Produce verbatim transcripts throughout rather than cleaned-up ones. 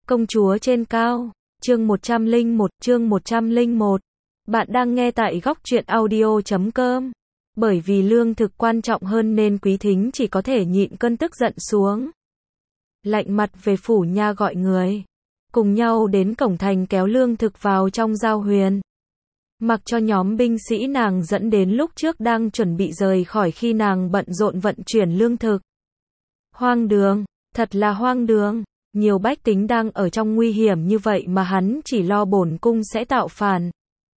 Công chúa trên cao, chương một trăm lẻ một, chương một trăm lẻ một. Bạn đang nghe tại góc truyện audio chấm com. Bởi vì lương thực quan trọng hơn nên Quý Thính chỉ có thể nhịn cơn tức giận xuống. Lạnh mặt về phủ nha gọi người. Cùng nhau đến cổng thành kéo lương thực vào trong giao huyền. Mặc cho nhóm binh sĩ nàng dẫn đến lúc trước đang chuẩn bị rời khỏi khi nàng bận rộn vận chuyển lương thực. Hoang đường, thật là hoang đường. Nhiều bách tính đang ở trong nguy hiểm như vậy mà hắn chỉ lo bổn cung sẽ tạo phản.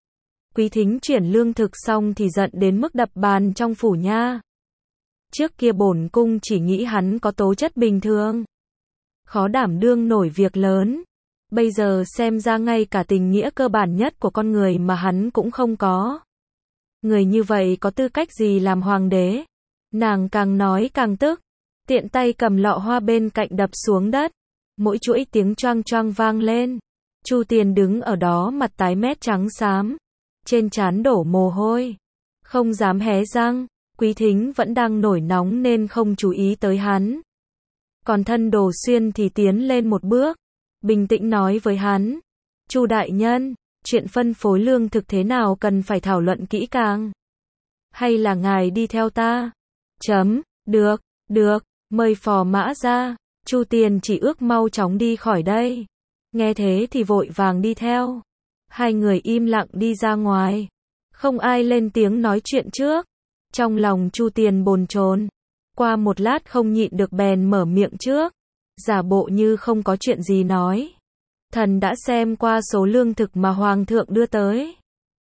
Quý Thính chuyển lương thực xong thì giận đến mức đập bàn trong phủ nha. Trước kia bổn cung chỉ nghĩ hắn có tố chất bình thường, khó đảm đương nổi việc lớn. Bây giờ xem ra ngay cả tình nghĩa cơ bản nhất của con người mà hắn cũng không có. Người như vậy có tư cách gì làm hoàng đế? Nàng càng nói càng tức, tiện tay cầm lọ hoa bên cạnh đập xuống đất. Mỗi chuỗi tiếng choang choang vang lên. Chu Tiền đứng ở đó mặt tái mét trắng xám, trên trán đổ mồ hôi, không dám hé răng. Quý Thính vẫn đang nổi nóng nên không chú ý tới hắn. Còn Thân Đồ Xuyên thì tiến lên một bước, bình tĩnh nói với hắn: Chu đại nhân, chuyện phân phối lương thực thế nào cần phải thảo luận kỹ càng. Hay là ngài đi theo ta? Chấm, được, được, mời phò mã ra. Chu Tiền chỉ ước mau chóng đi khỏi đây. Nghe thế thì vội vàng đi theo. Hai người im lặng đi ra ngoài. Không ai lên tiếng nói chuyện trước. Trong lòng Chu Tiền bồn chồn. Qua một lát không nhịn được bèn mở miệng trước. Giả bộ như không có chuyện gì nói. Thần đã xem qua số lương thực mà Hoàng thượng đưa tới.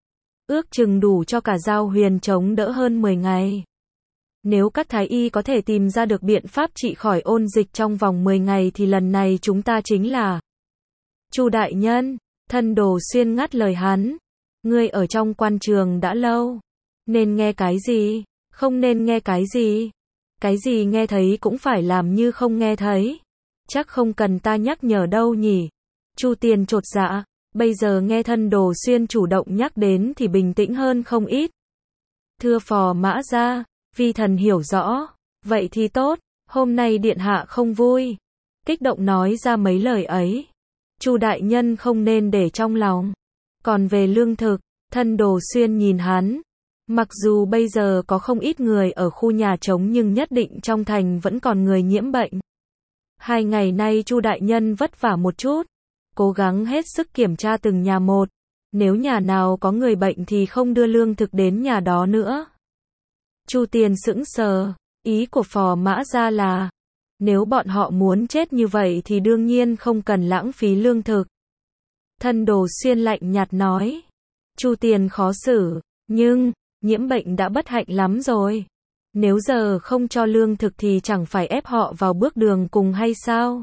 Ước chừng đủ cho cả giao huyền chống đỡ hơn mười ngày. Nếu các thái y có thể tìm ra được biện pháp trị khỏi ôn dịch trong vòng mười ngày thì lần này chúng ta chính là... Chu đại nhân, Thân Đồ Xuyên ngắt lời hắn. Ngươi ở trong quan trường đã lâu. Nên nghe cái gì? Không nên nghe cái gì? Cái gì nghe thấy cũng phải làm như không nghe thấy. Chắc không cần ta nhắc nhở đâu nhỉ? Chu Tiền chột dạ. Bây giờ nghe Thân Đồ Xuyên chủ động nhắc đến thì bình tĩnh hơn không ít. Thưa phò mã ra, vi thần hiểu rõ. Vậy thì tốt, hôm nay điện hạ không vui. Kích động nói ra mấy lời ấy. Chu đại nhân không nên để trong lòng. Còn về lương thực, Thân Đồ Xuyên nhìn hắn. Mặc dù bây giờ có không ít người ở khu nhà trống nhưng nhất định trong thành vẫn còn người nhiễm bệnh. Hai ngày nay Chu đại nhân vất vả một chút, cố gắng hết sức kiểm tra từng nhà một. Nếu nhà nào có người bệnh thì không đưa lương thực đến nhà đó nữa. Chu Tiền sững sờ, ý của phò mã ra là, nếu bọn họ muốn chết như vậy thì đương nhiên không cần lãng phí lương thực. Thân Đồ Xuyên lạnh nhạt nói. Chu Tiền khó xử, nhưng, nhiễm bệnh đã bất hạnh lắm rồi. Nếu giờ không cho lương thực thì chẳng phải ép họ vào bước đường cùng hay sao?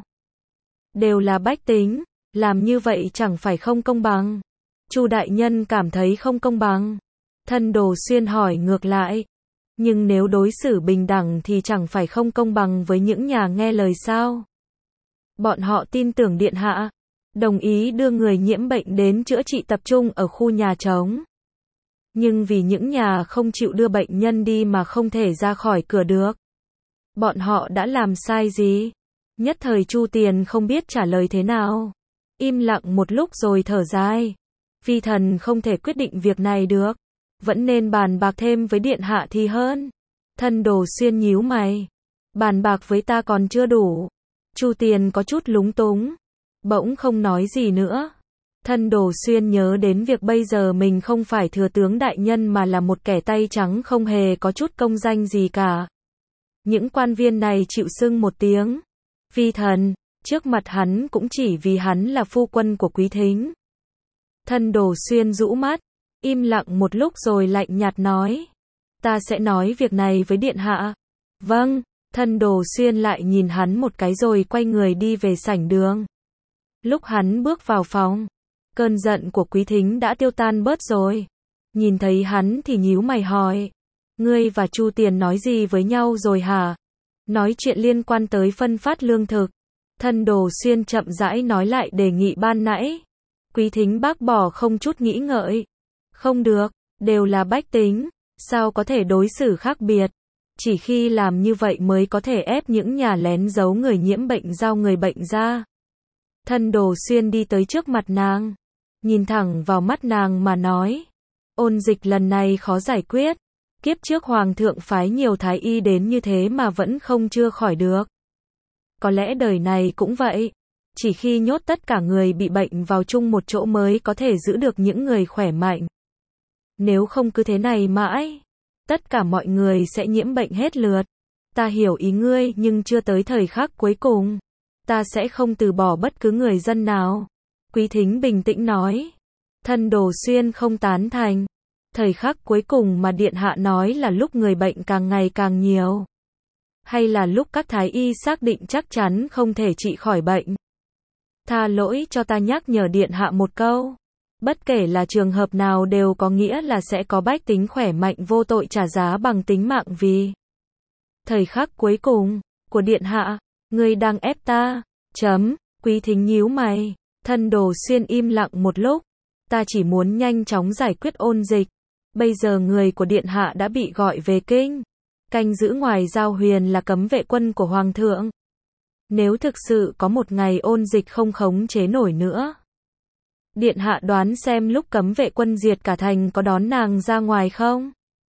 Đều là bách tính, làm như vậy chẳng phải không công bằng. Chu đại nhân cảm thấy không công bằng. Thân Đồ Xuyên hỏi ngược lại. Nhưng nếu đối xử bình đẳng thì chẳng phải không công bằng với những nhà nghe lời sao? Bọn họ tin tưởng điện hạ, đồng ý đưa người nhiễm bệnh đến chữa trị tập trung ở khu nhà trống. Nhưng vì những nhà không chịu đưa bệnh nhân đi mà không thể ra khỏi cửa được. Bọn họ đã làm sai gì? Nhất thời Chu Tiền không biết trả lời thế nào. Im lặng một lúc rồi thở dài. Vi thần không thể quyết định việc này được. Vẫn nên bàn bạc thêm với điện hạ thì hơn. Thân Đồ Xuyên nhíu mày. Bàn bạc với ta còn chưa đủ. Chu Tiền có chút lúng túng. Bỗng không nói gì nữa. Thân Đồ Xuyên nhớ đến việc bây giờ mình không phải thừa tướng đại nhân mà là một kẻ tay trắng không hề có chút công danh gì cả. Những quan viên này chịu xưng một tiếng vi thần, trước mặt hắn cũng chỉ vì hắn là phu quân của Quý Thính. Thân Đồ Xuyên rũ mắt, im lặng một lúc rồi lạnh nhạt nói. Ta sẽ nói việc này với điện hạ. Vâng, Thân Đồ Xuyên lại nhìn hắn một cái rồi quay người đi về sảnh đường. Lúc hắn bước vào phòng, cơn giận của Quý Thính đã tiêu tan bớt rồi. Nhìn thấy hắn thì nhíu mày hỏi. Ngươi và Chu Tiền nói gì với nhau rồi hả? Nói chuyện liên quan tới phân phát lương thực. Thân Đồ Xuyên chậm rãi nói lại đề nghị ban nãy. Quý Thính bác bỏ không chút nghĩ ngợi. Không được, đều là bách tính, sao có thể đối xử khác biệt? Chỉ khi làm như vậy mới có thể ép những nhà lén giấu người nhiễm bệnh giao người bệnh ra. Thân Đồ Xuyên đi tới trước mặt nàng, nhìn thẳng vào mắt nàng mà nói, ôn dịch lần này khó giải quyết, kiếp trước hoàng thượng phái nhiều thái y đến như thế mà vẫn không chưa khỏi được. Có lẽ đời này cũng vậy, chỉ khi nhốt tất cả người bị bệnh vào chung một chỗ mới có thể giữ được những người khỏe mạnh. Nếu không cứ thế này mãi, tất cả mọi người sẽ nhiễm bệnh hết lượt. Ta hiểu ý ngươi nhưng chưa tới thời khắc cuối cùng, ta sẽ không từ bỏ bất cứ người dân nào. Quý Thính bình tĩnh nói. Thân Đồ Xuyên không tán thành. Thời khắc cuối cùng mà điện hạ nói là lúc người bệnh càng ngày càng nhiều, hay là lúc các thái y xác định chắc chắn không thể trị khỏi bệnh? Tha lỗi cho ta nhắc nhở điện hạ một câu. Bất kể là trường hợp nào đều có nghĩa là sẽ có bách tính khỏe mạnh vô tội trả giá bằng tính mạng vì thời khắc cuối cùng của điện hạ. Ngươi đang ép ta. Chấm. Quý Thính nhíu mày. Thân Đồ Xuyên im lặng một lúc. Ta chỉ muốn nhanh chóng giải quyết ôn dịch. Bây giờ người của điện hạ đã bị gọi về kinh. Canh giữ ngoài giao huyền là cấm vệ quân của hoàng thượng. Nếu thực sự có một ngày ôn dịch không khống chế nổi nữa, điện hạ đoán xem lúc cấm vệ quân diệt cả thành có đón nàng ra ngoài không?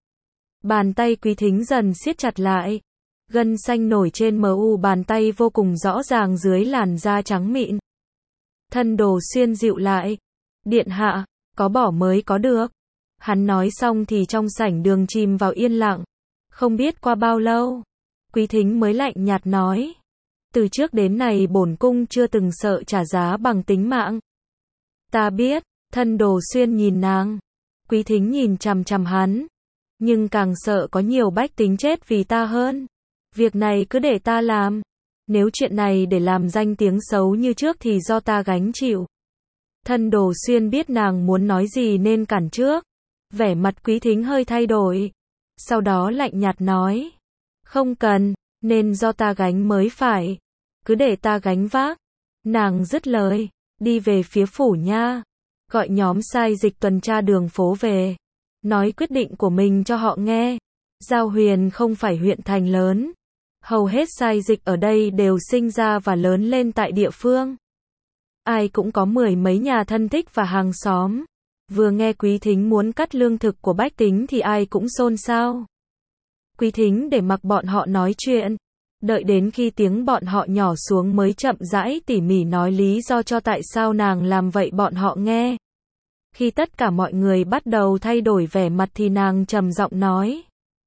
Bàn tay Quý Thính dần siết chặt lại. Gân xanh nổi trên mờ u bàn tay vô cùng rõ ràng dưới làn da trắng mịn. Thân Đồ Xuyên dịu lại. Điện hạ, có bỏ mới có được. Hắn nói xong thì trong sảnh đường chìm vào yên lặng. Không biết qua bao lâu, Quý Thính mới lạnh nhạt nói. Từ trước đến nay bổn cung chưa từng sợ trả giá bằng tính mạng. Ta biết. Thân Đồ Xuyên nhìn nàng. Quý Thính nhìn chằm chằm hắn. Nhưng càng sợ có nhiều bách tính chết vì ta hơn. Việc này cứ để ta làm. Nếu chuyện này để làm danh tiếng xấu như trước thì do ta gánh chịu. Thân Đồ Xuyên biết nàng muốn nói gì nên cản trước. Vẻ mặt Quý Thính hơi thay đổi. Sau đó lạnh nhạt nói. Không cần, nên do ta gánh mới phải. Cứ để ta gánh vác. Nàng dứt lời, đi về phía phủ nha. Gọi nhóm sai dịch tuần tra đường phố về. Nói quyết định của mình cho họ nghe. Giao Huyền không phải huyện thành lớn. Hầu hết sai dịch ở đây đều sinh ra và lớn lên tại địa phương. Ai cũng có mười mấy nhà thân thích và hàng xóm. Vừa nghe Quý Thính muốn cắt lương thực của bách tính thì ai cũng xôn xao. Quý Thính để mặc bọn họ nói chuyện. Đợi đến khi tiếng bọn họ nhỏ xuống mới chậm rãi tỉ mỉ nói lý do cho tại sao nàng làm vậy bọn họ nghe. Khi tất cả mọi người bắt đầu thay đổi vẻ mặt thì nàng trầm giọng nói.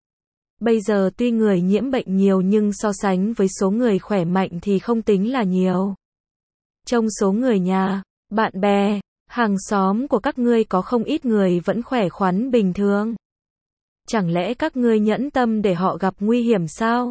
Bây giờ tuy người nhiễm bệnh nhiều nhưng so sánh với số người khỏe mạnh thì không tính là nhiều. Trong số người nhà, bạn bè, hàng xóm của các ngươi có không ít người vẫn khỏe khoắn bình thường. Chẳng lẽ các ngươi nhẫn tâm để họ gặp nguy hiểm sao?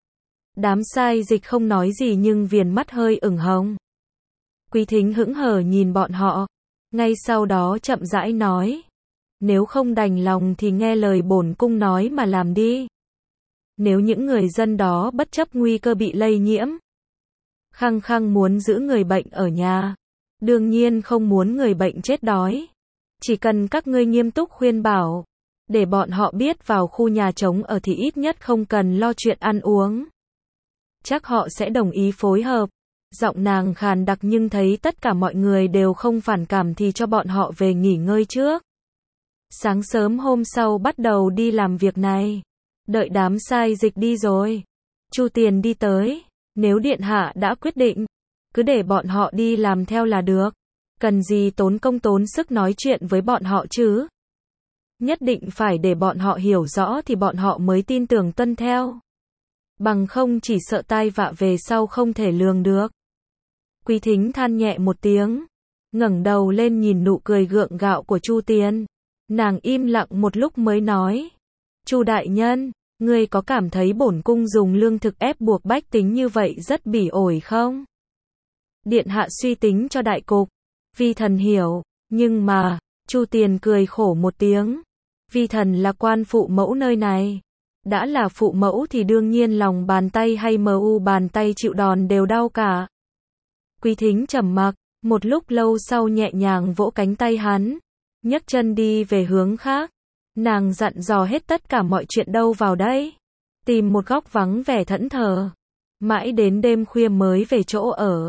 Đám sai dịch không nói gì nhưng viền mắt hơi ửng hồng. Quý Thính hững hờ nhìn bọn họ. Ngay sau đó chậm rãi nói. Nếu không đành lòng thì nghe lời bổn cung nói mà làm đi. Nếu những người dân đó bất chấp nguy cơ bị lây nhiễm, khăng khăng muốn giữ người bệnh ở nhà, đương nhiên không muốn người bệnh chết đói. Chỉ cần các ngươi nghiêm túc khuyên bảo, để bọn họ biết vào khu nhà trống ở thì ít nhất không cần lo chuyện ăn uống. Chắc họ sẽ đồng ý phối hợp. Giọng nàng khàn đặc nhưng thấy tất cả mọi người đều không phản cảm thì cho bọn họ về nghỉ ngơi trước. Sáng sớm hôm sau bắt đầu đi làm việc này. Đợi đám sai dịch đi rồi, Chu Tiền đi tới. Nếu điện hạ đã quyết định, cứ để bọn họ đi làm theo là được. Cần gì tốn công tốn sức nói chuyện với bọn họ chứ? Nhất định phải để bọn họ hiểu rõ thì bọn họ mới tin tưởng tuân theo. Bằng không chỉ sợ tai vạ về sau không thể lường được. Quý Thính than nhẹ một tiếng, ngẩng đầu lên nhìn nụ cười gượng gạo của Chu Tiền. Nàng im lặng một lúc mới nói. Chu đại nhân, ngươi có cảm thấy bổn cung dùng lương thực ép buộc bách tính như vậy rất bỉ ổi không? Điện hạ suy tính cho đại cục. Vi thần hiểu, nhưng mà, Chu Tiền cười khổ một tiếng. Vi thần là quan phụ mẫu nơi này. Đã là phụ mẫu thì đương nhiên lòng bàn tay hay mờ u bàn tay chịu đòn đều đau cả. Quý Thính trầm mặc, một lúc lâu sau nhẹ nhàng vỗ cánh tay hắn, nhấc chân đi về hướng khác. Nàng dặn dò hết tất cả mọi chuyện đâu vào đây. Tìm một góc vắng vẻ thẫn thờ. Mãi đến đêm khuya mới về chỗ ở.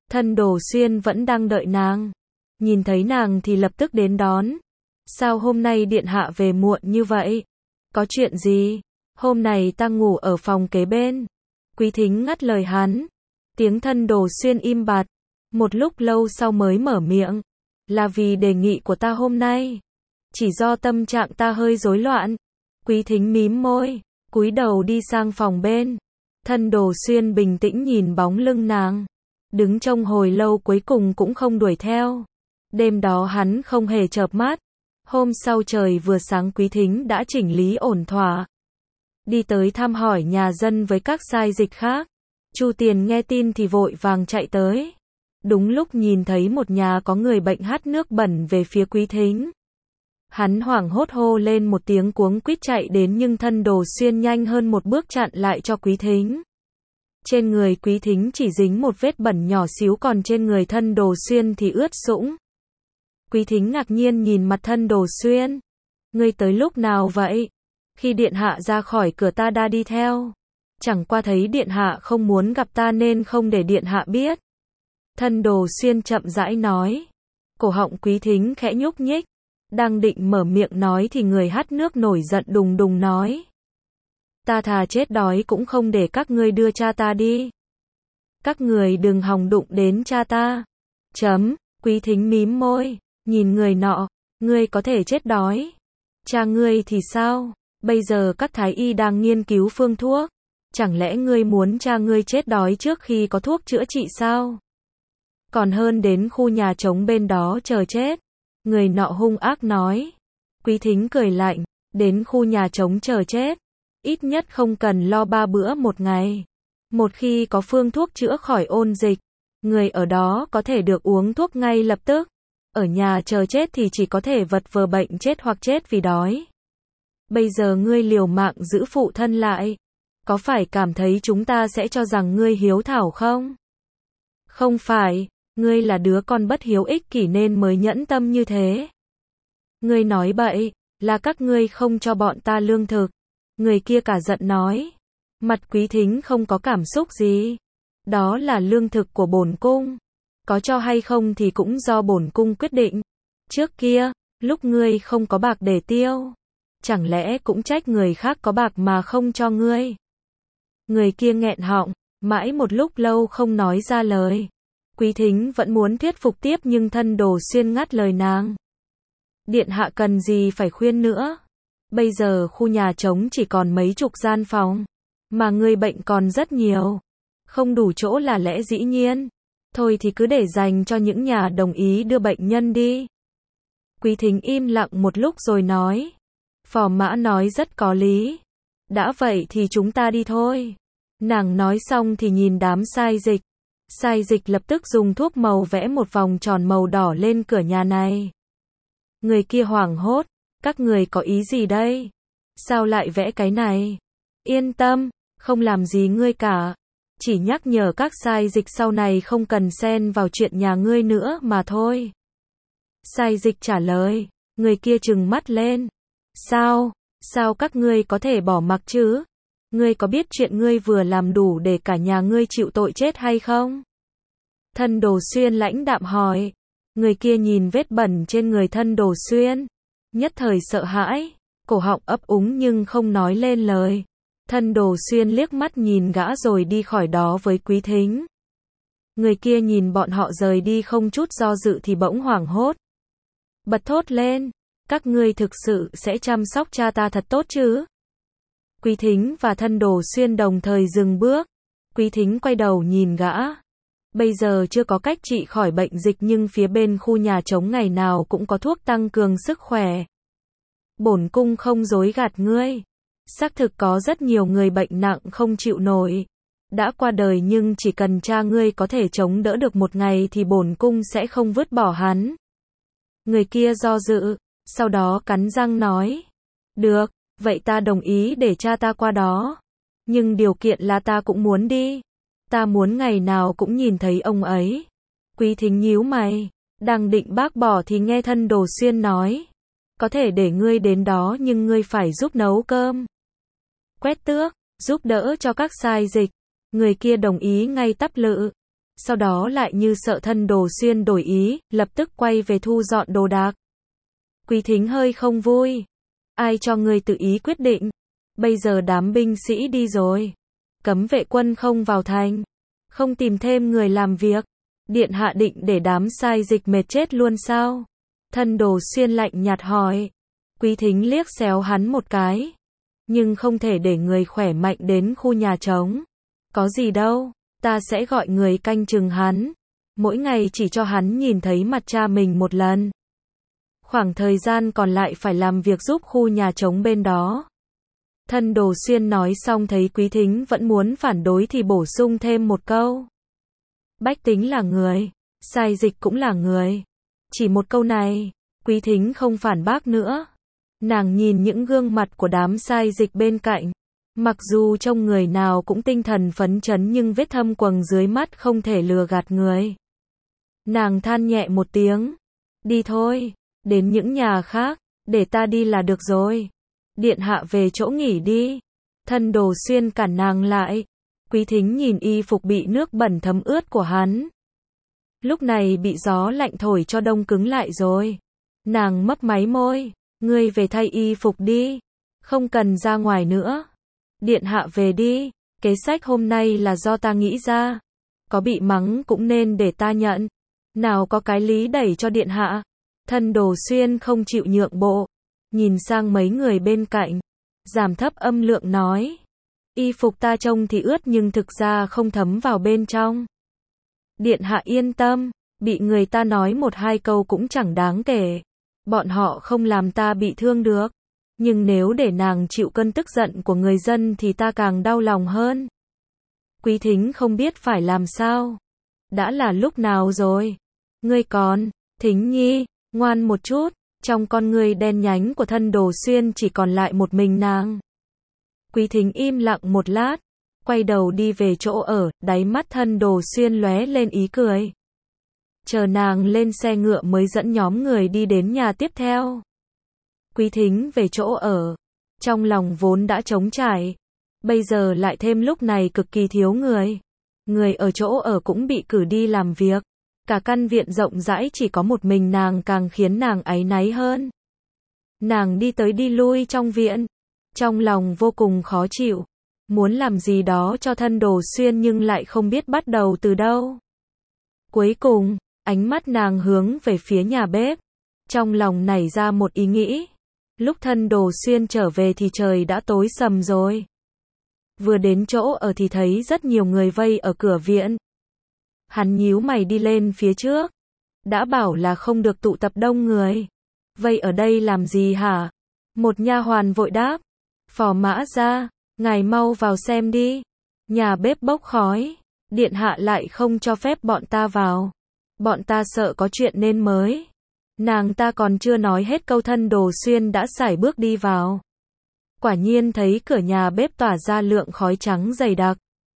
Thân Đồ Xuyên vẫn đang đợi nàng. Nhìn thấy nàng thì lập tức đến đón. Sao hôm nay điện hạ về muộn như vậy? Có chuyện gì? Hôm nay ta ngủ ở phòng kế bên. Quý Thính ngắt lời hắn. Tiếng Thân Đồ Xuyên im bặt. Một lúc lâu sau mới mở miệng. Là vì đề nghị của ta hôm nay. Chỉ do tâm trạng ta hơi rối loạn. Quý Thính mím môi, cúi đầu đi sang phòng bên. Thân Đồ Xuyên bình tĩnh nhìn bóng lưng nàng. Đứng trông hồi lâu cuối cùng cũng không đuổi theo. Đêm đó hắn không hề chợp mắt. Hôm sau trời vừa sáng Quý Thính đã chỉnh lý ổn thỏa. Đi tới thăm hỏi nhà dân với các sai dịch khác. Chu Tiền nghe tin thì vội vàng chạy tới. Đúng lúc nhìn thấy một nhà có người bệnh hắt nước bẩn về phía Quý Thính. Hắn hoảng hốt hô lên một tiếng cuống quýt chạy đến nhưng Thân Đồ Xuyên nhanh hơn một bước chặn lại cho Quý Thính. Trên người Quý Thính chỉ dính một vết bẩn nhỏ xíu còn trên người Thân Đồ Xuyên thì ướt sũng. Quý Thính ngạc nhiên nhìn mặt Thân Đồ Xuyên. Ngươi tới lúc nào vậy? Khi điện hạ ra khỏi cửa ta đã đi theo. Chẳng qua thấy điện hạ không muốn gặp ta nên không để điện hạ biết. Thân Đồ Xuyên chậm rãi nói. Cổ họng Quý Thính khẽ nhúc nhích. Đang định mở miệng nói thì người hắt nước nổi giận đùng đùng nói. Ta thà chết đói cũng không để các ngươi đưa cha ta đi. Các người đừng hòng đụng đến cha ta. Chấm, Quý Thính mím môi, nhìn người nọ, ngươi có thể chết đói. Cha ngươi thì sao? Bây giờ các thái y đang nghiên cứu phương thuốc. Chẳng lẽ ngươi muốn cha ngươi chết đói trước khi có thuốc chữa trị sao? Còn hơn đến khu nhà trống bên đó chờ chết. Người nọ hung ác nói. Quý Thính cười lạnh, đến khu nhà trống chờ chết. Ít nhất không cần lo ba bữa một ngày. Một khi có phương thuốc chữa khỏi ôn dịch, người ở đó có thể được uống thuốc ngay lập tức. Ở nhà chờ chết thì chỉ có thể vật vờ bệnh chết hoặc chết vì đói. Bây giờ ngươi liều mạng giữ phụ thân lại. Có phải cảm thấy chúng ta sẽ cho rằng ngươi hiếu thảo không? Không phải, ngươi là đứa con bất hiếu ích kỷ nên mới nhẫn tâm như thế. Ngươi nói bậy, là các ngươi không cho bọn ta lương thực. Người kia cả giận nói. Mặt Quý Thính không có cảm xúc gì. Đó là lương thực của bổn cung. Có cho hay không thì cũng do bổn cung quyết định. Trước kia, lúc ngươi không có bạc để tiêu. Chẳng lẽ cũng trách người khác có bạc mà không cho ngươi. Người kia nghẹn họng, mãi một lúc lâu không nói ra lời. Quý Thính vẫn muốn thuyết phục tiếp nhưng Thân Đồ Xuyên ngắt lời nàng. Điện hạ cần gì phải khuyên nữa. Bây giờ khu nhà trống chỉ còn mấy chục gian phòng. Mà người bệnh còn rất nhiều. Không đủ chỗ là lẽ dĩ nhiên. Thôi thì cứ để dành cho những nhà đồng ý đưa bệnh nhân đi. Quý Thính im lặng một lúc rồi nói. Phò mã nói rất có lý. Đã vậy thì chúng ta đi thôi. Nàng nói xong thì nhìn đám sai dịch. Sai dịch lập tức dùng thuốc màu vẽ một vòng tròn màu đỏ lên cửa nhà này. Người kia hoảng hốt. Các người có ý gì đây? Sao lại vẽ cái này? Yên tâm, không làm gì ngươi cả. Chỉ nhắc nhở các sai dịch sau này không cần xen vào chuyện nhà ngươi nữa mà thôi. Sai dịch trả lời. Người kia trừng mắt lên. Sao? Sao các ngươi có thể bỏ mặc chứ? Ngươi có biết chuyện ngươi vừa làm đủ để cả nhà ngươi chịu tội chết hay không? Thân Đồ Xuyên lãnh đạm hỏi. Người kia nhìn vết bẩn trên người Thân Đồ Xuyên. Nhất thời sợ hãi. Cổ họng ấp úng nhưng không nói lên lời. Thân Đồ Xuyên liếc mắt nhìn gã rồi đi khỏi đó với Quý Thính. Người kia nhìn bọn họ rời đi không chút do dự thì bỗng hoảng hốt. Bật thốt lên. Các ngươi thực sự sẽ chăm sóc cha ta thật tốt chứ? Quý Thính và Thân Đồ Xuyên đồng thời dừng bước. Quý Thính quay đầu nhìn gã. Bây giờ chưa có cách trị khỏi bệnh dịch nhưng phía bên khu nhà trống ngày nào cũng có thuốc tăng cường sức khỏe. Bổn cung không dối gạt ngươi. Xác thực có rất nhiều người bệnh nặng không chịu nổi. Đã qua đời nhưng chỉ cần cha ngươi có thể chống đỡ được một ngày thì bổn cung sẽ không vứt bỏ hắn. Người kia do dự, sau đó cắn răng nói. Được, vậy ta đồng ý để cha ta qua đó. Nhưng điều kiện là ta cũng muốn đi. Ta muốn ngày nào cũng nhìn thấy ông ấy. Quý Thính nhíu mày, đang định bác bỏ thì nghe Thân Đồ Xuyên nói. Có thể để ngươi đến đó nhưng ngươi phải giúp nấu cơm. Quét tước, giúp đỡ cho các sai dịch. Người kia đồng ý ngay tắp lự. sau đó lại như sợ Thân Đồ Xuyên đổi ý, lập tức quay về thu dọn đồ đạc. Quý Thính hơi không vui. Ai cho ngươi tự ý quyết định? Bây giờ đám binh sĩ đi rồi. Cấm vệ quân không vào thành. Không tìm thêm người làm việc. Điện hạ định để đám sai dịch mệt chết luôn sao? Thân Đồ Xuyên lạnh nhạt hỏi. Quý Thính liếc xéo hắn một cái. Nhưng không thể để người khỏe mạnh đến khu nhà trống. Có gì đâu, ta sẽ gọi người canh chừng hắn. Mỗi ngày chỉ cho hắn nhìn thấy mặt cha mình một lần. Khoảng thời gian còn lại phải làm việc giúp khu nhà trống bên đó. Thân Đồ Xuyên nói xong thấy Quý Thính vẫn muốn phản đối thì bổ sung thêm một câu. Bách tính là người, sai dịch cũng là người. Chỉ một câu này, Quý Thính không phản bác nữa. Nàng nhìn những gương mặt của đám sai dịch bên cạnh. Mặc dù trông người nào cũng tinh thần phấn chấn nhưng vết thâm quầng dưới mắt không thể lừa gạt người. Nàng than nhẹ một tiếng. Đi thôi, đến những nhà khác, để ta đi là được rồi. Điện hạ về chỗ nghỉ đi. Thân Đồ Xuyên cản nàng lại. Quý Thính nhìn y phục bị nước bẩn thấm ướt của hắn. Lúc này bị gió lạnh thổi cho đông cứng lại rồi. Nàng mấp máy môi. Ngươi về thay y phục đi. Không cần ra ngoài nữa. Điện hạ về đi. Kế sách hôm nay là do ta nghĩ ra. Có bị mắng cũng nên để ta nhận. Nào có cái lý đẩy cho điện hạ. Thân Đồ Xuyên không chịu nhượng bộ. Nhìn sang mấy người bên cạnh. Giảm thấp âm lượng nói. Y phục ta trông thì ướt nhưng thực ra không thấm vào bên trong. Điện hạ yên tâm. Bị người ta nói một hai câu cũng chẳng đáng kể. Bọn họ không làm ta bị thương được. Nhưng nếu để nàng chịu cơn tức giận của người dân thì ta càng đau lòng hơn. Quý Thính không biết phải làm sao. Đã là lúc nào rồi? Ngươi còn, Thính Nhi, ngoan một chút. Trong con ngươi đen nhánh của Thân Đồ Xuyên chỉ còn lại một mình nàng. Quý Thính im lặng một lát. Quay đầu đi về chỗ ở, đáy mắt Thân Đồ Xuyên lóe lên ý cười. Chờ nàng lên xe ngựa mới dẫn nhóm người đi đến nhà tiếp theo. Quý Thính về chỗ ở. Trong lòng vốn đã trống trải. Bây giờ lại thêm lúc này cực kỳ thiếu người. Người ở chỗ ở cũng bị cử đi làm việc. Cả căn viện rộng rãi chỉ có một mình nàng càng khiến nàng áy náy hơn. Nàng đi tới đi lui trong viện. Trong lòng vô cùng khó chịu. Muốn làm gì đó cho Thân Đồ Xuyên nhưng lại không biết bắt đầu từ đâu. Cuối cùng, ánh mắt nàng hướng về phía nhà bếp. Trong lòng nảy ra một ý nghĩ. Lúc Thân Đồ Xuyên trở về thì trời đã tối sầm rồi. Vừa đến chỗ ở thì thấy rất nhiều người vây ở cửa viện. Hắn nhíu mày đi lên phía trước. Đã bảo là không được tụ tập đông người. Vây ở đây làm gì hả? Một nha hoàn vội đáp. Phò mã ra, ngài mau vào xem đi. Nhà bếp bốc khói. Điện hạ lại không cho phép bọn ta vào. Bọn ta sợ có chuyện nên mới. Nàng ta còn chưa nói hết câu Thân Đồ Xuyên đã sải bước đi vào. Quả nhiên thấy cửa nhà bếp tỏa ra lượng khói trắng dày đặc.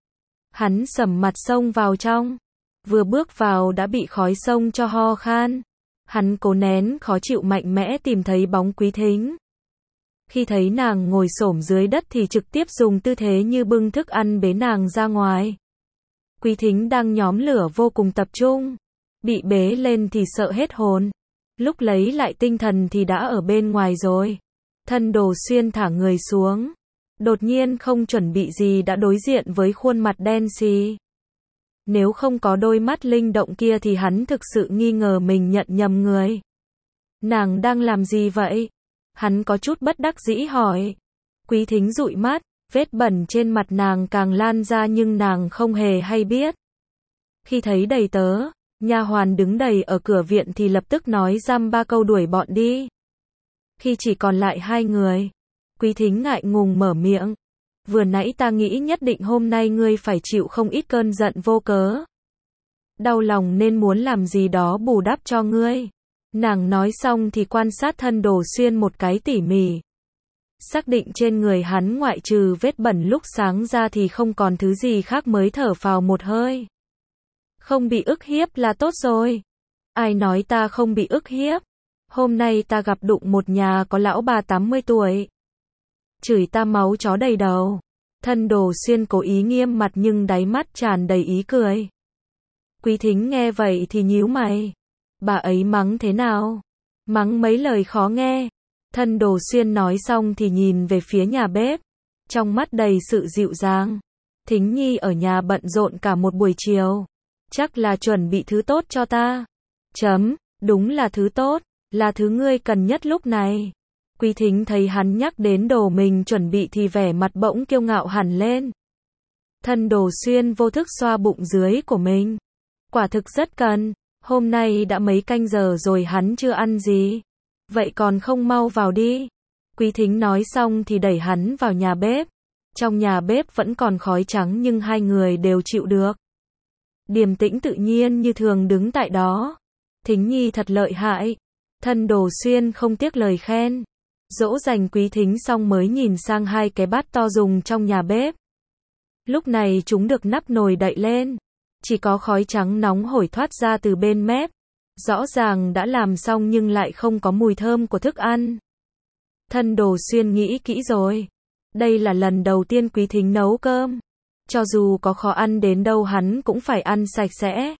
Hắn sầm mặt xông vào trong. Vừa bước vào đã bị khói xông cho ho khan. Hắn cố nén khó chịu mạnh mẽ tìm thấy bóng Quý Thính. Khi thấy nàng ngồi xổm dưới đất thì trực tiếp dùng tư thế như bưng thức ăn bế nàng ra ngoài. Quý Thính đang nhóm lửa vô cùng tập trung. Bị bế lên thì sợ hết hồn. Lúc lấy lại tinh thần thì đã ở bên ngoài rồi. Thân Đồ Xuyên thả người xuống. Đột nhiên không chuẩn bị gì đã đối diện với khuôn mặt đen xì. Nếu không có đôi mắt linh động kia thì hắn thực sự nghi ngờ mình nhận nhầm người. Nàng đang làm gì vậy? Hắn có chút bất đắc dĩ hỏi. Quý Thính dụi mắt, vết bẩn trên mặt nàng càng lan ra nhưng nàng không hề hay biết. Khi thấy đầy tớ, nha hoàn đứng đầy ở cửa viện thì lập tức nói dăm ba câu đuổi bọn đi. Khi chỉ còn lại hai người, Quý Thính ngại ngùng mở miệng. Vừa nãy ta nghĩ nhất định hôm nay ngươi phải chịu không ít cơn giận vô cớ. Đau lòng nên muốn làm gì đó bù đắp cho ngươi. Nàng nói xong thì quan sát Thân Đồ Xuyên một cái tỉ mỉ. Xác định trên người hắn ngoại trừ vết bẩn lúc sáng ra thì không còn thứ gì khác mới thở phào một hơi. Không bị ức hiếp là tốt rồi. Ai nói ta không bị ức hiếp? Hôm nay ta gặp đụng một nhà có lão bà tám mươi tuổi. Chửi ta máu chó đầy đầu. Thân Đồ Xuyên cố ý nghiêm mặt nhưng đáy mắt tràn đầy ý cười. Quý Thính nghe vậy thì nhíu mày. Bà ấy mắng thế nào? Mắng mấy lời khó nghe. Thân Đồ Xuyên nói xong thì nhìn về phía nhà bếp. Trong mắt đầy sự dịu dàng. Thính Nhi ở nhà bận rộn cả một buổi chiều. Chắc là chuẩn bị thứ tốt cho ta. Chấm, đúng là thứ tốt, là thứ ngươi cần nhất lúc này. Quý Thính thấy hắn nhắc đến đồ mình chuẩn bị thì vẻ mặt bỗng kiêu ngạo hẳn lên. Thân Đồ Xuyên vô thức xoa bụng dưới của mình. Quả thực rất cần, hôm nay đã mấy canh giờ rồi hắn chưa ăn gì. Vậy còn không mau vào đi. Quý Thính nói xong thì đẩy hắn vào nhà bếp. Trong nhà bếp vẫn còn khói trắng nhưng hai người đều chịu được. Điềm tĩnh tự nhiên như thường đứng tại đó. Thính Nhi thật lợi hại. Thân Đồ Xuyên không tiếc lời khen. Dỗ dành Quý Thính xong mới nhìn sang hai cái bát to dùng trong nhà bếp. Lúc này chúng được nắp nồi đậy lên. Chỉ có khói trắng nóng hổi thoát ra từ bên mép. Rõ ràng đã làm xong nhưng lại không có mùi thơm của thức ăn. Thân Đồ Xuyên nghĩ kỹ rồi. Đây là lần đầu tiên Quý Thính nấu cơm. Cho dù có khó ăn đến đâu hắn cũng phải ăn sạch sẽ.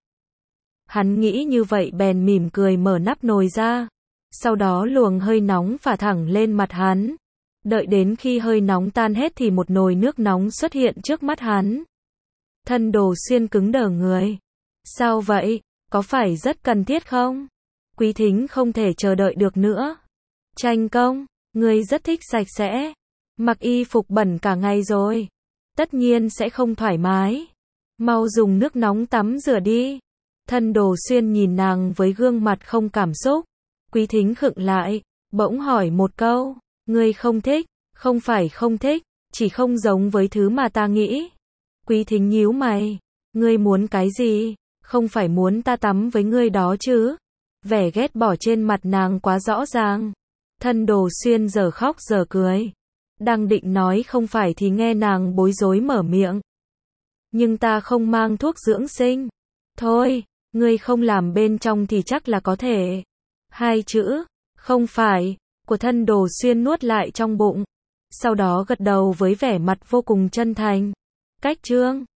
Hắn nghĩ như vậy bèn mỉm cười mở nắp nồi ra. Sau đó luồng hơi nóng phả thẳng lên mặt hắn. Đợi đến khi hơi nóng tan hết thì một nồi nước nóng xuất hiện trước mắt hắn. Thân Đồ Xuyên cứng đờ người. Sao vậy? Có phải rất cần thiết không? Quý Thính không thể chờ đợi được nữa. Tranh công, ngươi rất thích sạch sẽ. Mặc y phục bẩn cả ngày rồi. Tất nhiên sẽ không thoải mái. Mau dùng nước nóng tắm rửa đi. Thân Đồ Xuyên nhìn nàng với gương mặt không cảm xúc. Quý Thính khựng lại, bỗng hỏi một câu. Ngươi không thích, không phải không thích, chỉ không giống với thứ mà ta nghĩ. Quý Thính nhíu mày. Ngươi muốn cái gì? Không phải muốn ta tắm với ngươi đó chứ? Vẻ ghét bỏ trên mặt nàng quá rõ ràng. Thân Đồ Xuyên giờ khóc giờ cười. Đang định nói không phải thì nghe nàng bối rối mở miệng. Nhưng ta không mang thuốc dưỡng sinh. Thôi, ngươi không làm bên trong thì chắc là có thể. Hai chữ, không phải, của Thân Đồ Xuyên nuốt lại trong bụng. Sau đó gật đầu với vẻ mặt vô cùng chân thành. Cách chương